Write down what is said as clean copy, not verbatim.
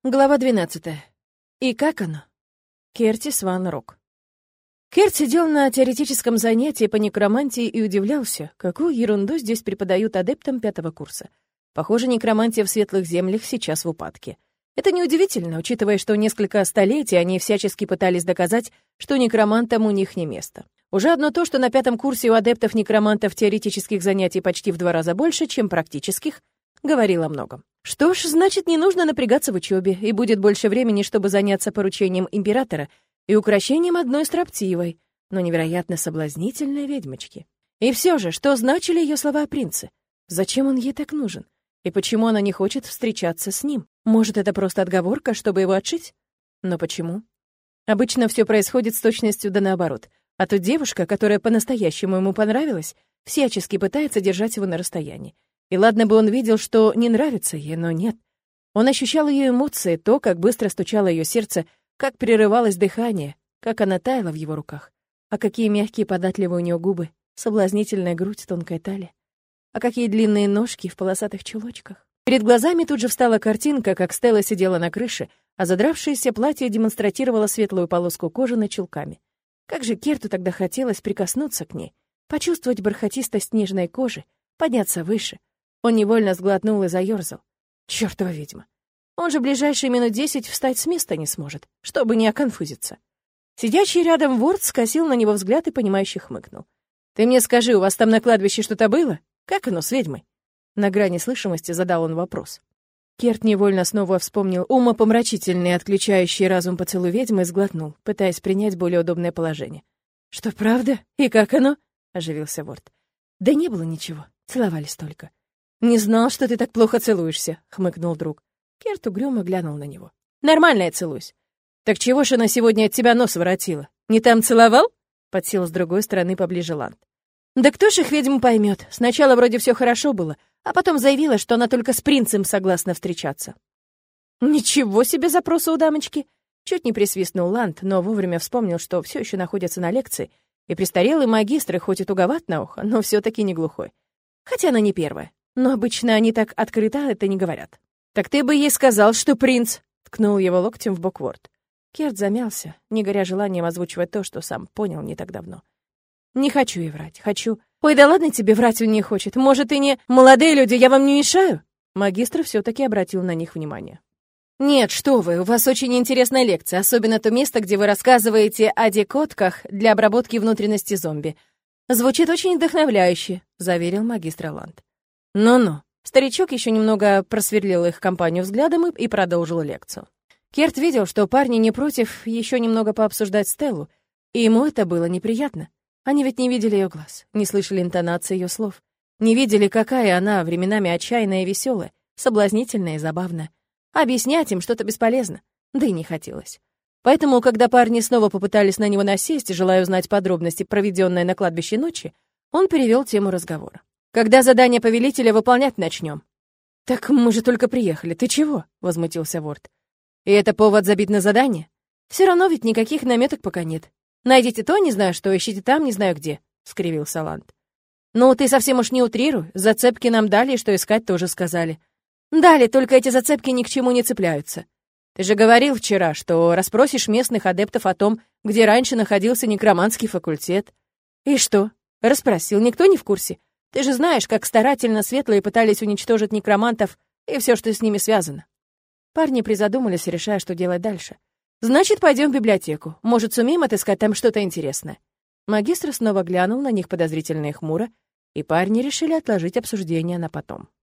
Глава 12. И как оно? Кертис Ван Рок. Керт сидел на теоретическом занятии по некромантии и удивлялся, какую ерунду здесь преподают адептам 5-го курса. Похоже, некромантия в светлых землях сейчас в упадке. Это неудивительно, учитывая, что несколько столетий они всячески пытались доказать, что некромантам у них не место. Уже одно то, что на 5-м курсе у адептов-некромантов теоретических занятий почти в 2 раза больше, чем практических, говорило о многом. Что ж, значит, не нужно напрягаться в учебе, и будет больше времени, чтобы заняться поручением императора и укрощением одной строптивой, но невероятно соблазнительной ведьмочки. И все же, что значили ее слова о принце? Зачем он ей так нужен? И почему она не хочет встречаться с ним? Может, это просто отговорка, чтобы его отшить? Но почему? Обычно все происходит с точностью да наоборот. А тут девушка, которая по-настоящему ему понравилась, всячески пытается держать его на расстоянии. И ладно бы он видел, что не нравится ей, но нет. Он ощущал ее эмоции, то, как быстро стучало ее сердце, как прерывалось дыхание, как она таяла в его руках. А какие мягкие податливые у нее губы, соблазнительная грудь, тонкая талия. А какие длинные ножки в полосатых чулочках. Перед глазами тут же встала картинка, как Стелла сидела на крыше, а задравшееся платье демонстрировало светлую полоску кожи над чулками. Как же Керту тогда хотелось прикоснуться к ней, почувствовать бархатистость нежной кожи, подняться выше. Он невольно сглотнул и заёрзал. Чёртова ведьма. Он же ближайшие минут 10 встать с места не сможет, чтобы не оконфузиться. Сидящий рядом Ворд скосил на него взгляд и, понимающе хмыкнул. «Ты мне скажи, у вас там на кладбище что-то было? Как оно с ведьмой?» На грани слышимости задал он вопрос. Керт невольно снова вспомнил умопомрачительный, отключающий разум поцелуй ведьмы, и сглотнул, пытаясь принять более удобное положение. «Что, правда? И как оно?» — оживился Ворд. «Да не было ничего, целовались только». «Не знал, что ты так плохо целуешься», — хмыкнул друг. Керт угрюмо глянул на него. «Нормально я целуюсь». «Так чего ж она сегодня от тебя нос воротила? Не там целовал?» — подсел с другой стороны поближе Ланд. «Да кто ж их ведьму поймет? Сначала вроде все хорошо было, а потом заявила, что она только с принцем согласна встречаться». «Ничего себе запросы у дамочки!» Чуть не присвистнул Ланд, но вовремя вспомнил, что все еще находится на лекции, и престарелый магистр хоть и туговат на ухо, но все-таки не глухой. Хотя она не первая. Но обычно они так открыто это не говорят. «Так ты бы ей сказал, что принц!» — ткнул его локтем в бок Ворд. Керт замялся, не горя желанием озвучивать то, что сам понял не так давно. «Не хочу ей врать, хочу...» «Ой, да ладно тебе, врать он не хочет. Может, и не... Молодые люди, я вам не мешаю?» Магистр все-таки обратил на них внимание. «Нет, что вы, у вас очень интересная лекция, особенно то место, где вы рассказываете о декотках для обработки внутренности зомби. Звучит очень вдохновляюще», — заверил магистр Ланд. «Ну-ну». Старичок еще немного просверлил их компанию взглядом и продолжил лекцию. Керт видел, что парни не против еще немного пообсуждать Стеллу, и ему это было неприятно. Они ведь не видели ее глаз, не слышали интонации ее слов, не видели, какая она временами отчаянная и веселая, соблазнительная и забавная. Объяснять им что-то бесполезно, да и не хотелось. Поэтому, когда парни снова попытались на него насесть, желая узнать подробности проведенной на кладбище ночи, он перевел тему разговора. «Когда задание повелителя выполнять начнем?» «Так мы же только приехали, ты чего?» — возмутился Ворд. «И это повод забить на задание? Все равно ведь никаких наметок пока нет. Найдите то, не знаю что, ищите там, не знаю где», — скривился Ланд. «Ну, ты совсем уж не утрируй, зацепки нам дали, и что искать тоже сказали». «Дали, только эти зацепки ни к чему не цепляются. Ты же говорил вчера, что расспросишь местных адептов о том, где раньше находился некроманский факультет». «И что? Расспросил, никто не в курсе? Ты же знаешь, как старательно светлые пытались уничтожить некромантов и все, что с ними связано». Парни призадумались, решая, что делать дальше. «Значит, пойдем в библиотеку. Может, сумеем отыскать там что-то интересное?» Магистр снова глянул на них подозрительно и хмуро, и парни решили отложить обсуждение на потом.